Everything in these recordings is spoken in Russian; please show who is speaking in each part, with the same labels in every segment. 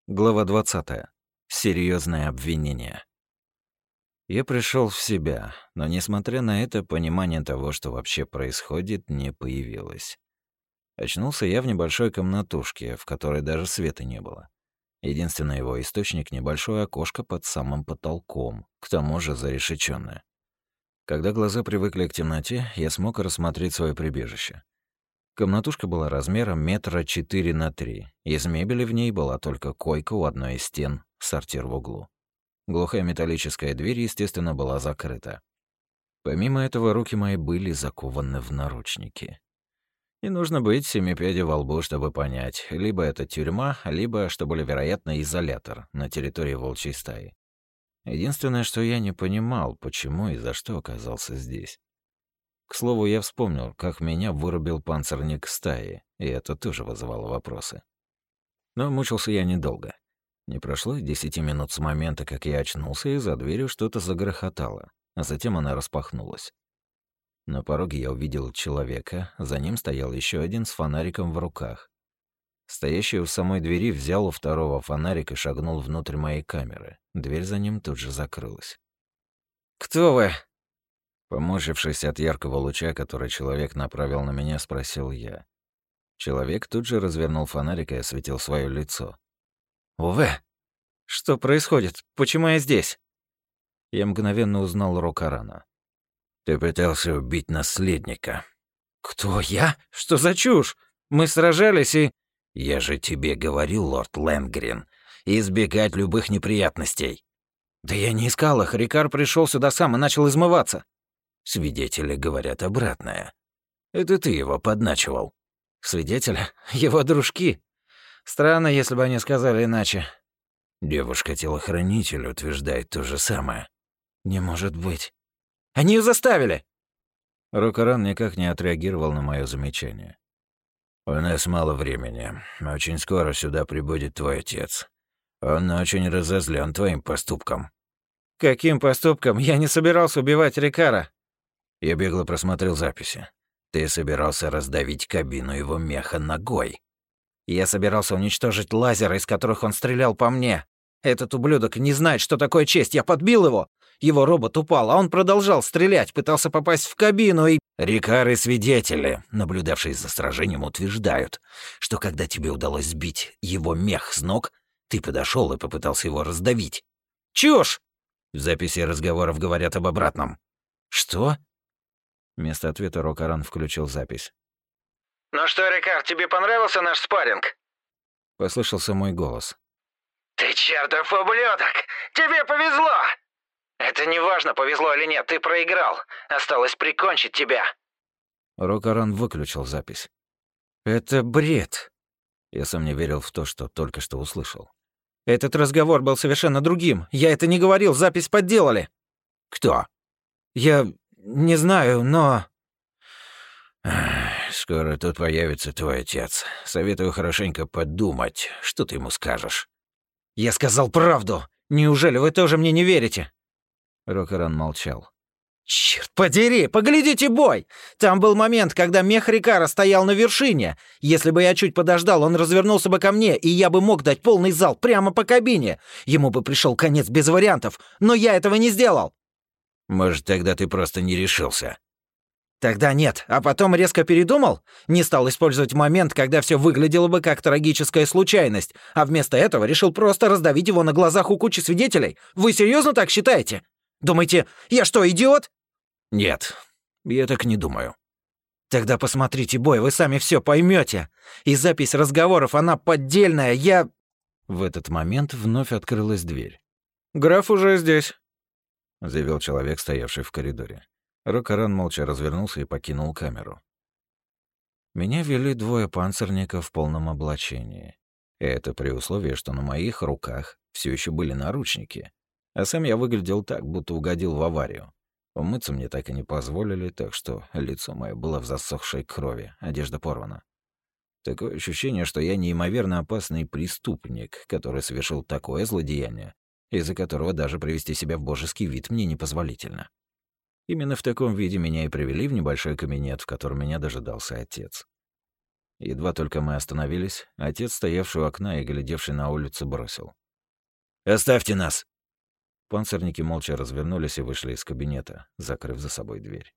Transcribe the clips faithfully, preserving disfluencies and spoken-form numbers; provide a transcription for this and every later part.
Speaker 1: Глава двадцатая. Серьезное обвинение. Я пришел в себя, но, несмотря на это, понимание того, что вообще происходит, не появилось. Очнулся я в небольшой комнатушке, в которой даже света не было. Единственный его источник — небольшое окошко под самым потолком, к тому же зарешечённое. Когда глаза привыкли к темноте, я смог рассмотреть свое прибежище. Комнатушка была размером метра четыре на три. Из мебели в ней была только койка у одной из стен, сортир в углу. Глухая металлическая дверь, естественно, была закрыта. Помимо этого, руки мои были закованы в наручники. И нужно быть семипядей во лбу, чтобы понять, либо это тюрьма, либо, что более вероятно, изолятор на территории волчьей стаи. Единственное, что я не понимал, почему и за что оказался здесь. К слову, я вспомнил, как меня вырубил панцирник стаи, и это тоже вызывало вопросы. Но мучился я недолго. Не прошло и десяти минут с момента, как я очнулся, и за дверью что-то загрохотало, а затем она распахнулась. На пороге я увидел человека, за ним стоял еще один с фонариком в руках. Стоящий у самой двери взял у второго фонарик и шагнул внутрь моей камеры. Дверь за ним тут же закрылась. «Кто вы?» Поморщившись от яркого луча, который человек направил на меня, спросил я. Человек тут же развернул фонарик и осветил свое лицо. «Уве! Что происходит? Почему я здесь?» Я мгновенно узнал Рокарана.
Speaker 2: «Ты пытался убить наследника».
Speaker 1: «Кто я? Что за чушь? Мы сражались и...»
Speaker 2: «Я же тебе говорил, лорд Лэнгрин, избегать любых неприятностей».
Speaker 1: «Да я не искал их. Рикар пришел сюда сам и начал измываться».
Speaker 2: «Свидетели говорят обратное. Это ты его подначивал».
Speaker 1: «Свидетели? Его дружки? Странно, если бы они сказали иначе».
Speaker 2: «Девушка-телохранитель утверждает то же самое».
Speaker 1: «Не может быть. Они ее заставили!»
Speaker 2: Рокаран никак не отреагировал на мое замечание. «У нас мало времени. Очень скоро сюда прибудет твой отец. Он очень разозлен твоим поступком».
Speaker 1: «Каким поступком? Я не собирался убивать Рикара».
Speaker 2: Я бегло просмотрел записи. Ты собирался раздавить кабину его меха ногой.
Speaker 1: Я собирался уничтожить лазеры, из которых он стрелял по мне. Этот ублюдок не знает, что такое честь. Я подбил его. Его робот упал, а он продолжал стрелять, пытался попасть в кабину и...
Speaker 2: Рикар и свидетели, наблюдавшие за сражением, утверждают, что когда тебе удалось сбить его мех с ног, ты подошел и попытался его раздавить.
Speaker 1: Чушь!
Speaker 2: В записи разговоров говорят об обратном.
Speaker 1: Что? Вместо ответа Рокаран включил запись.
Speaker 3: «Ну что, Рикар, тебе понравился наш спарринг?»
Speaker 1: Послышался мой голос.
Speaker 3: «Ты чертов ублюдок! Тебе повезло!» «Это не важно, повезло или нет, ты проиграл. Осталось прикончить тебя».
Speaker 1: Рокаран выключил запись. «Это бред!» Я сам не верил в то, что только что услышал. «Этот разговор был совершенно другим. Я это не говорил, запись подделали».
Speaker 2: «Кто?»
Speaker 1: «Я не знаю, но...»
Speaker 2: «Скоро тут появится твой отец. Советую хорошенько подумать, что ты ему скажешь».
Speaker 1: «Я сказал правду! Неужели вы тоже мне не верите?» Рокаран молчал. «Черт подери, поглядите бой! Там был момент, когда мех Рикара стоял на вершине. Если бы я чуть подождал, он развернулся бы ко мне, и я бы мог дать полный залп прямо по кабине. Ему бы пришел конец без вариантов, но я этого не сделал».
Speaker 2: «Может, тогда ты просто не решился?»
Speaker 1: «Тогда нет, а потом резко передумал? Не стал использовать момент, когда все выглядело бы как трагическая случайность, а вместо этого решил просто раздавить его на глазах у кучи свидетелей? Вы серьезно так считаете? Думаете, я что, идиот?»
Speaker 2: «Нет, я так не думаю».
Speaker 1: «Тогда посмотрите бой, вы сами все поймете. И запись разговоров, она поддельная, я...» В этот момент вновь открылась дверь. «Граф уже здесь», — заявил человек, стоявший в коридоре. Рокаран молча развернулся и покинул камеру. Меня вели двое панцирников в полном облачении. И это при условии, что на моих руках все еще были наручники. А сам я выглядел так, будто угодил в аварию. Умыться мне так и не позволили, так что лицо мое было в засохшей крови, одежда порвана. Такое ощущение, что я неимоверно опасный преступник, который совершил такое злодеяние, из-за которого даже привести себя в божеский вид мне непозволительно. Именно в таком виде меня и привели в небольшой кабинет, в котором меня дожидался отец. Едва только мы остановились, отец, стоявший у окна и глядевший на улицу, бросил: «Оставьте нас!» Панцирники молча развернулись и вышли из кабинета, закрыв за собой дверь.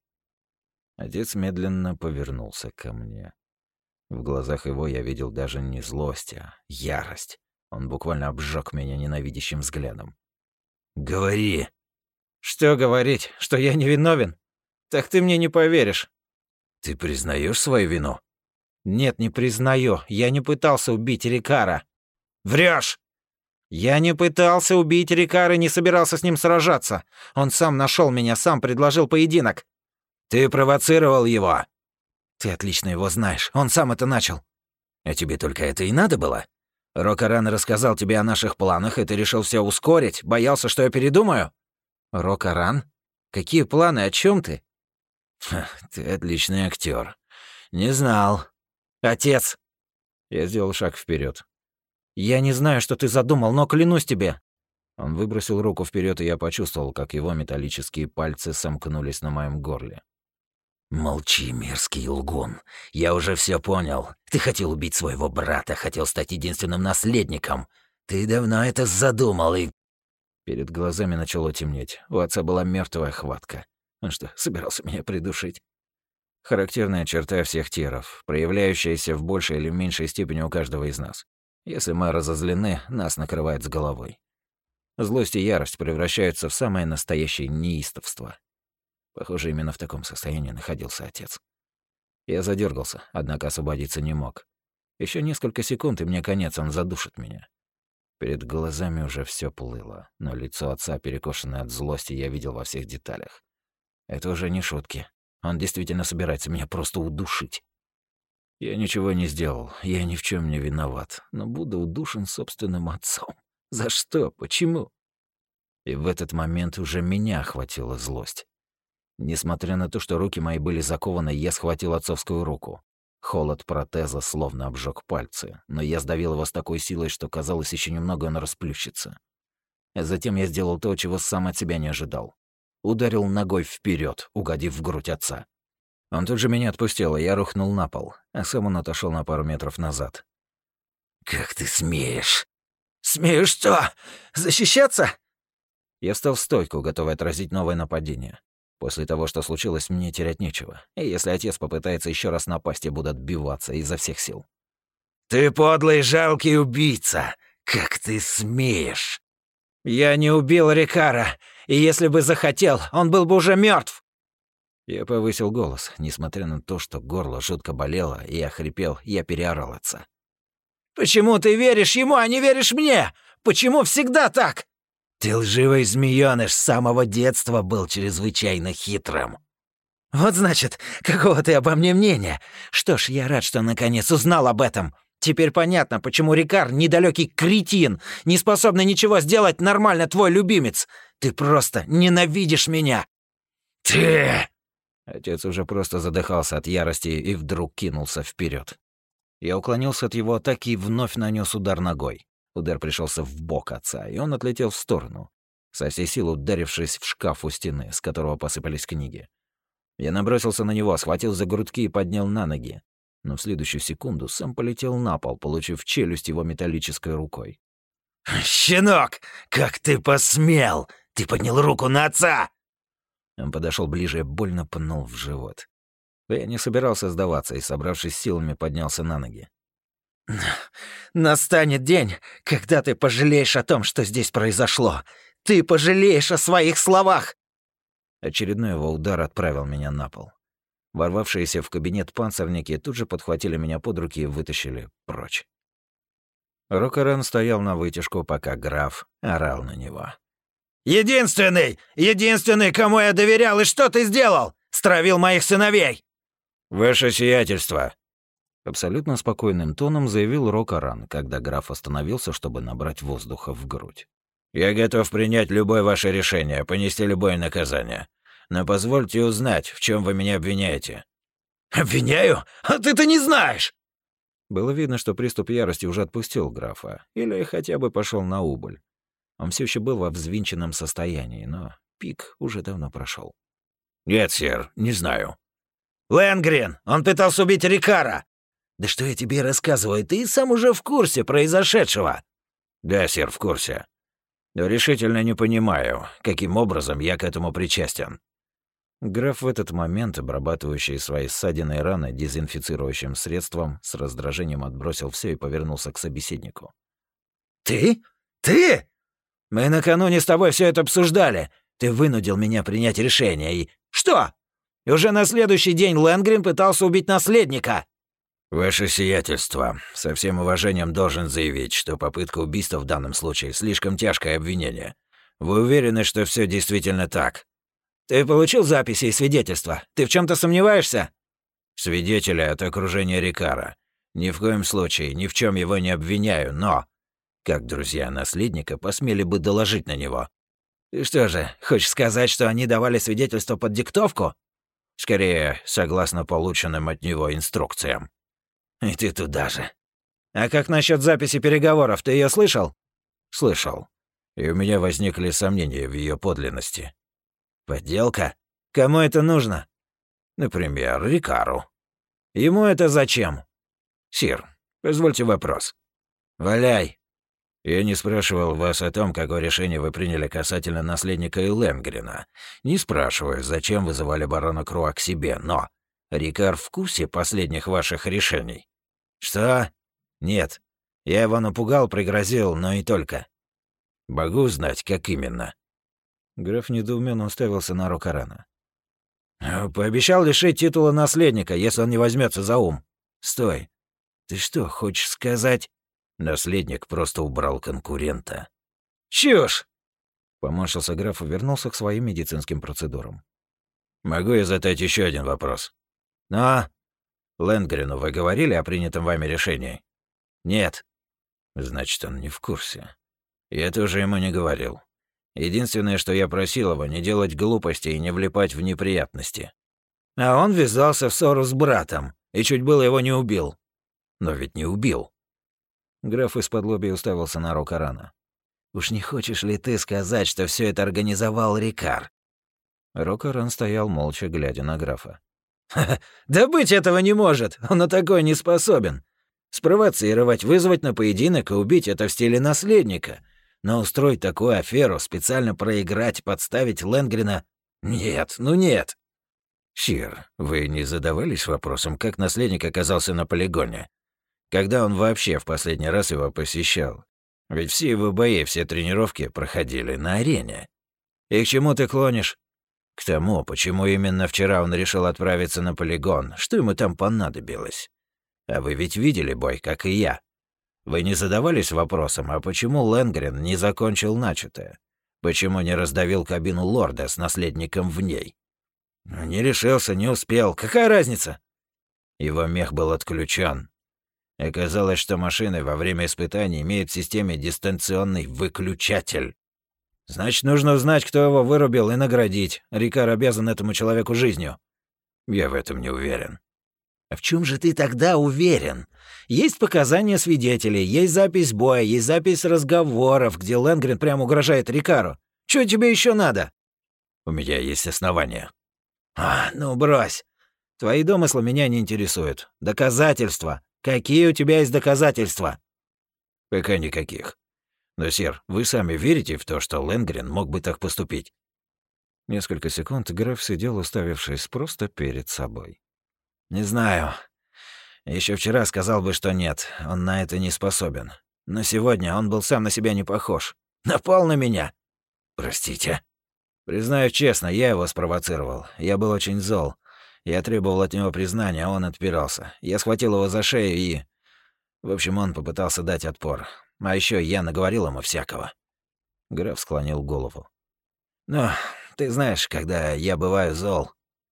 Speaker 1: Отец медленно повернулся ко мне. В глазах его я видел даже не злость, а ярость. Он буквально обжег меня ненавидящим взглядом. «Говори!» «Что говорить? Что я невиновен? Так ты мне не поверишь». «Ты признаешь свою вину?» «Нет, не признаю. Я не пытался убить Рикара». «Врешь!» «Я не пытался убить Рикара и не собирался с ним сражаться. Он сам нашел меня, сам предложил поединок». «Ты провоцировал его!» «Ты отлично его знаешь. Он сам это начал». «А тебе только это и надо было? Рокаран рассказал тебе о наших планах, и ты решил все ускорить, боялся, что я передумаю?» «Рокаран? Какие планы? О чем ты?» Ха, «Ты отличный актер. Не знал». «Отец!» Я сделал шаг вперед. «Я не знаю, что ты задумал, но клянусь тебе!» Он выбросил руку вперед, и я почувствовал, как его металлические пальцы сомкнулись на моем горле. «Молчи, мерзкий лгун. Я уже все понял. Ты хотел убить своего брата, хотел стать единственным наследником. Ты давно это задумал и...» Перед глазами начало темнеть. У отца была мертвая хватка. Он что, собирался меня придушить? Характерная черта всех тиров, проявляющаяся в большей или меньшей степени у каждого из нас. Если мы разозлены, нас накрывает с головой. Злость и ярость превращаются в самое настоящее неистовство. Похоже, именно в таком состоянии находился отец. Я задергался, однако освободиться не мог. Еще несколько секунд, и мне конец, он задушит меня. Перед глазами уже все плыло, но лицо отца, перекошенное от злости, я видел во всех деталях. Это уже не шутки. Он действительно собирается меня просто удушить. Я ничего не сделал, я ни в чем не виноват, но буду удушен собственным отцом. За что? Почему? И в этот момент уже меня охватила злость. Несмотря на то, что руки мои были закованы, я схватил отцовскую руку. Холод протеза словно обжег пальцы, но я сдавил его с такой силой, что казалось, еще немного он расплющится. Затем я сделал то, чего сам от себя не ожидал. Ударил ногой вперед, угодив в грудь отца. Он тут же меня отпустил, и я рухнул на пол, а сам он отошел на пару метров назад. «Как ты смеешь?» «Смею что? Защищаться?» Я встал в стойку, готовый отразить новое нападение. После того, что случилось, мне терять нечего. И если отец попытается еще раз напасть, я буду отбиваться изо всех сил. «Ты подлый жалкий убийца! Как ты смеешь?» «Я не убил Рикара, и если бы захотел, он был бы уже мертв. Я повысил голос. Несмотря на то, что горло жутко болело, и я хрипел, я переорал отца. «Почему ты веришь ему, а не веришь мне? Почему всегда так?» «Ты лживый змеёныш, с самого детства был чрезвычайно хитрым». «Вот значит, какого ты обо мне мнения? Что ж, я рад, что наконец узнал об этом. Теперь понятно, почему Рикар — недалёкий кретин, не способный ничего сделать нормально твой любимец. Ты просто ненавидишь меня». «Ты...» Отец уже просто задыхался от ярости и вдруг кинулся вперед. Я уклонился от его атаки и вновь нанес удар ногой. Удар пришелся в бок отца, и он отлетел в сторону, со всей силы ударившись в шкаф у стены, с которого посыпались книги. Я набросился на него, схватил за грудки и поднял на ноги, но в следующую секунду сам полетел на пол, получив челюсть его металлической рукой. «Щенок, как ты посмел! Ты поднял руку на отца!» Он подошел ближе и больно пнул в живот. Я не собирался сдаваться и, собравшись силами, поднялся на ноги. «Настанет день, когда ты пожалеешь о том, что здесь произошло. Ты пожалеешь о своих словах!» Очередной его удар отправил меня на пол. Ворвавшиеся в кабинет панцирники тут же подхватили меня под руки и вытащили прочь. Рокаран стоял на вытяжку, пока граф орал на него. «Единственный! Единственный, кому я доверял, и что ты сделал? Стравил моих сыновей!» «Ваше сиятельство!» Абсолютно спокойным тоном заявил Рокаран, когда граф остановился, чтобы набрать воздуха в грудь. «Я готов принять любое ваше решение, понести любое наказание. Но позвольте узнать, в чем вы меня обвиняете». «Обвиняю? А ты-то не знаешь!» Было видно, что приступ ярости уже отпустил графа, или хотя бы пошел на убыль. Он все еще был во взвинченном состоянии, но пик уже давно прошел. «Нет, сэр, не знаю». «Лэнгрин! Он пытался убить Рикара!
Speaker 2: Да что я тебе рассказываю, ты сам уже в курсе произошедшего.
Speaker 1: Да, сэр, в курсе. Но решительно не понимаю, каким образом я к этому причастен. Граф в этот момент, обрабатывающий свои ссадины и раны дезинфицирующим средством, с раздражением отбросил все и повернулся к собеседнику.
Speaker 2: «Ты? Ты? Мы накануне с тобой все это обсуждали. Ты вынудил меня принять решение и... Что? И уже на следующий день Лэнгрен пытался убить наследника!»
Speaker 1: «Ваше сиятельство, со всем уважением должен заявить, что попытка убийства в данном случае слишком тяжкое обвинение. Вы уверены, что все действительно так?»
Speaker 2: «Ты получил записи и свидетельства? Ты в чем то сомневаешься?»
Speaker 1: «Свидетеля от окружения Рикара. Ни в коем случае, ни в чем его не обвиняю, но... Как друзья наследника посмели бы доложить на него?»
Speaker 2: «Ты что же, хочешь сказать, что они давали свидетельство под диктовку?»
Speaker 1: «Скорее, согласно полученным от него инструкциям».
Speaker 2: «И ты туда же. А как насчет записи переговоров, ты ее слышал?»
Speaker 1: «Слышал. И у меня возникли сомнения в ее подлинности».
Speaker 2: «Подделка? Кому это нужно?»
Speaker 1: «Например, Рикару».
Speaker 2: «Ему это зачем?»
Speaker 1: «Сир, позвольте вопрос».
Speaker 2: «Валяй».
Speaker 1: «Я не спрашивал вас о том, какое решение вы приняли касательно наследника и Лэнгрена. Не спрашиваю, зачем вызывали барона Круа к себе, но... Рикар в курсе последних ваших решений?»
Speaker 2: «Что? Нет. Я его напугал, пригрозил, но и только».
Speaker 1: «Могу знать, как именно?»
Speaker 2: Граф недоуменно уставился на Рокарана. «Пообещал лишить титула наследника, если он не возьмется за ум. Стой. Ты что, хочешь сказать?»
Speaker 1: Наследник просто убрал конкурента.
Speaker 2: «Чушь!»
Speaker 1: Поморщился граф и вернулся к своим медицинским процедурам. «Могу я задать еще один вопрос?»
Speaker 2: «Но...»
Speaker 1: «Лэнгрену вы говорили о принятом вами решении?»
Speaker 2: «Нет».
Speaker 1: «Значит, он не в курсе. Я тоже ему не говорил. Единственное, что я просил его, не делать глупостей и не влипать в неприятности».
Speaker 2: «А он ввязался в ссору с братом и чуть было его не убил».
Speaker 1: «Но ведь не убил».
Speaker 2: Граф из-под уставился на Рокарана. «Уж не хочешь ли ты сказать, что все это организовал Рикар?»
Speaker 1: Рокаран стоял молча, глядя на графа.
Speaker 2: «Ха-ха, да быть этого не может, он на такое не способен. Спровоцировать, вызвать на поединок и убить — это в стиле наследника. Но устроить такую аферу, специально проиграть, подставить Лэнгрена — нет, ну нет».
Speaker 1: «Сир, вы не задавались вопросом, как наследник оказался на полигоне? Когда он вообще в последний раз его посещал? Ведь все его бои, все тренировки проходили на арене».
Speaker 2: «И к чему ты клонишь?»
Speaker 1: «К тому, почему именно вчера он решил отправиться на полигон, что ему там понадобилось. А вы ведь видели бой, как и я. Вы не задавались вопросом, а почему Лэнгрен не закончил начатое? Почему не раздавил кабину лорда с наследником в ней?»
Speaker 2: «Не решился, не успел. Какая разница?»
Speaker 1: Его мех был отключен. Оказалось, что машины во время испытаний имеют в системе дистанционный выключатель.
Speaker 2: «Значит, нужно узнать, кто его вырубил, и наградить. Рикар обязан этому человеку жизнью».
Speaker 1: «Я в этом не уверен».
Speaker 2: «А в чем же ты тогда уверен? Есть показания свидетелей, есть запись боя, есть запись разговоров, где Лэнгрен прямо угрожает Рикару. Чего тебе еще надо?»
Speaker 1: «У меня есть основания».
Speaker 2: «А, ну брось. Твои домыслы меня не интересуют. Доказательства. Какие у тебя есть доказательства?»
Speaker 1: «Пока никаких. Но, сэр, вы сами верите в то, что Лэнгрен мог бы так поступить?»
Speaker 2: Несколько секунд граф сидел, уставившись просто перед собой. «Не знаю. Еще вчера сказал бы, что нет, он на это не способен. Но сегодня он был сам на себя не похож. Напал на меня.
Speaker 1: Простите?»
Speaker 2: «Признаю честно, я его спровоцировал. Я был очень зол. Я требовал от него признания, а он отпирался. Я схватил его за шею и... В общем, он попытался дать отпор. А еще я наговорил ему всякого».
Speaker 1: Граф склонил голову.
Speaker 2: «Ну, ты знаешь, когда я бываю зол...»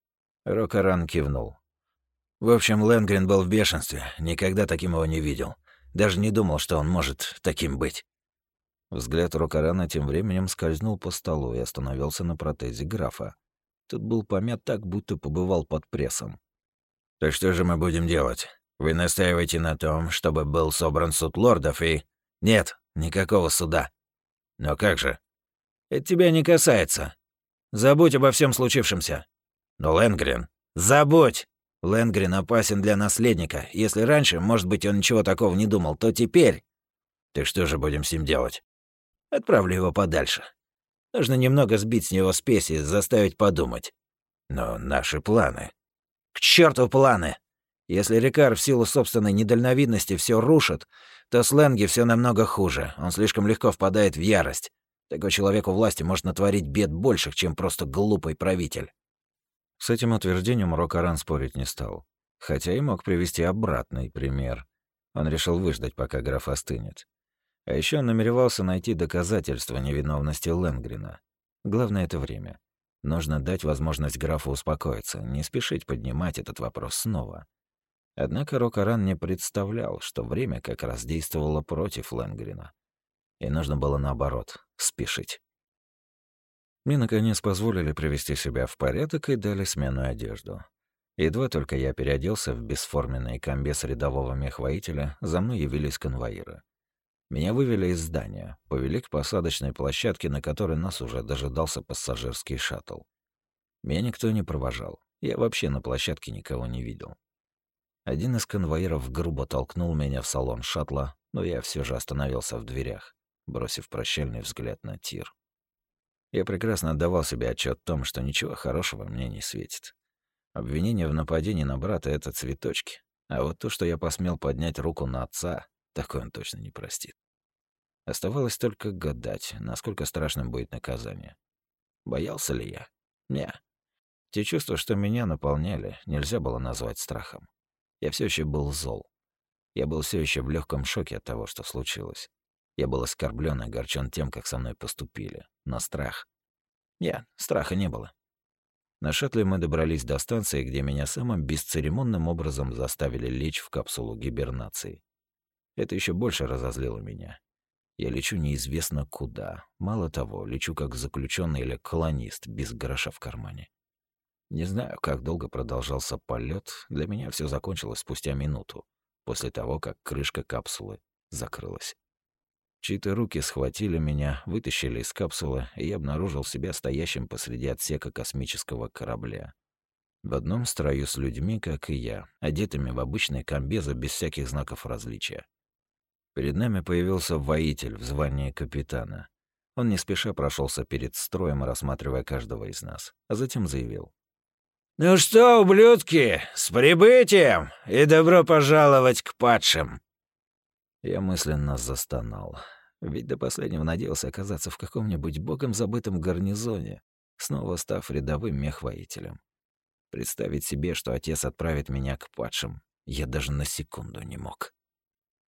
Speaker 1: Рокаран кивнул.
Speaker 2: В общем, Лэнгрен был в бешенстве. Никогда таким его не видел. Даже не думал, что он может таким быть.
Speaker 1: Взгляд Рокарана тем временем скользнул по столу и остановился на протезе графа. Тот был помят так, будто побывал под прессом.
Speaker 2: «Так что же мы будем делать? Вы настаиваете на том, чтобы был собран суд лордов и...» «Нет, никакого суда».
Speaker 1: «Но как же?»
Speaker 2: «Это тебя не касается. Забудь обо всем случившемся».
Speaker 1: «Но Лэнгрен...»
Speaker 2: «Забудь!
Speaker 1: Лэнгрин опасен для наследника. Если раньше, может быть, он ничего такого не думал, то теперь...
Speaker 2: Так что же будем с ним делать?
Speaker 1: Отправлю его подальше. Нужно немного сбить с него спесь и заставить подумать.
Speaker 2: Но наши планы...
Speaker 1: К черту планы! Если Рикар в силу собственной недальновидности все рушит, то с Лэнги все намного хуже. Он слишком легко впадает в ярость. Такой человек у власти может натворить бед больших, чем просто глупый правитель. С этим утверждением Рокаран спорить не стал. Хотя и мог привести обратный пример. Он решил выждать, пока граф остынет. А еще он намеревался найти доказательства невиновности Лэнгрина. Главное — это время. Нужно дать возможность графу успокоиться, не спешить поднимать этот вопрос снова. Однако Рокаран не представлял, что время как раз действовало против Лэнгрина. И нужно было наоборот — спешить. Мне, наконец, позволили привести себя в порядок и дали сменную одежду. Едва только я переоделся в бесформенный комбез рядового мехвоителя, за мной явились конвоиры. Меня вывели из здания, повели к посадочной площадке, на которой нас уже дожидался пассажирский шаттл. Меня никто не провожал. Я вообще на площадке никого не видел. Один из конвоиров грубо толкнул меня в салон шаттла, но я все же остановился в дверях, бросив прощальный взгляд на тир. Я прекрасно отдавал себе отчет в том, что ничего хорошего мне не светит. Обвинение в нападении на брата — это цветочки. А вот то, что я посмел поднять руку на отца, такое он точно не простит. Оставалось только гадать, насколько страшным будет наказание. Боялся ли я? Не. Те чувства, что меня наполняли, нельзя было назвать страхом. Я все еще был зол. Я был все еще в легком шоке от того, что случилось. Я был оскорблен и огорчен тем, как со мной поступили. Но страх... Нет, страха не было. На шаттле мы добрались до станции, где меня самым бесцеремонным образом заставили лечь в капсулу гибернации. Это еще больше разозлило меня. Я лечу неизвестно куда. Мало того, лечу как заключенный или колонист, без гроша в кармане. Не знаю, как долго продолжался полет. Для меня все закончилось спустя минуту, после того, как крышка капсулы закрылась. Чьи-то руки схватили меня, вытащили из капсулы, и я обнаружил себя стоящим посреди отсека космического корабля. В одном строю с людьми, как и я, одетыми в обычные комбезы без всяких знаков различия. Перед нами появился воитель в звании капитана. Он не спеша прошелся перед строем, рассматривая каждого из нас, а затем заявил: «Ну что, ублюдки, с прибытием и добро пожаловать к падшим!» Я мысленно застонал, ведь до последнего надеялся оказаться в каком-нибудь богом забытом гарнизоне, снова став рядовым мехвоителем. Представить себе, что отец отправит меня к падшим, я даже на секунду не мог.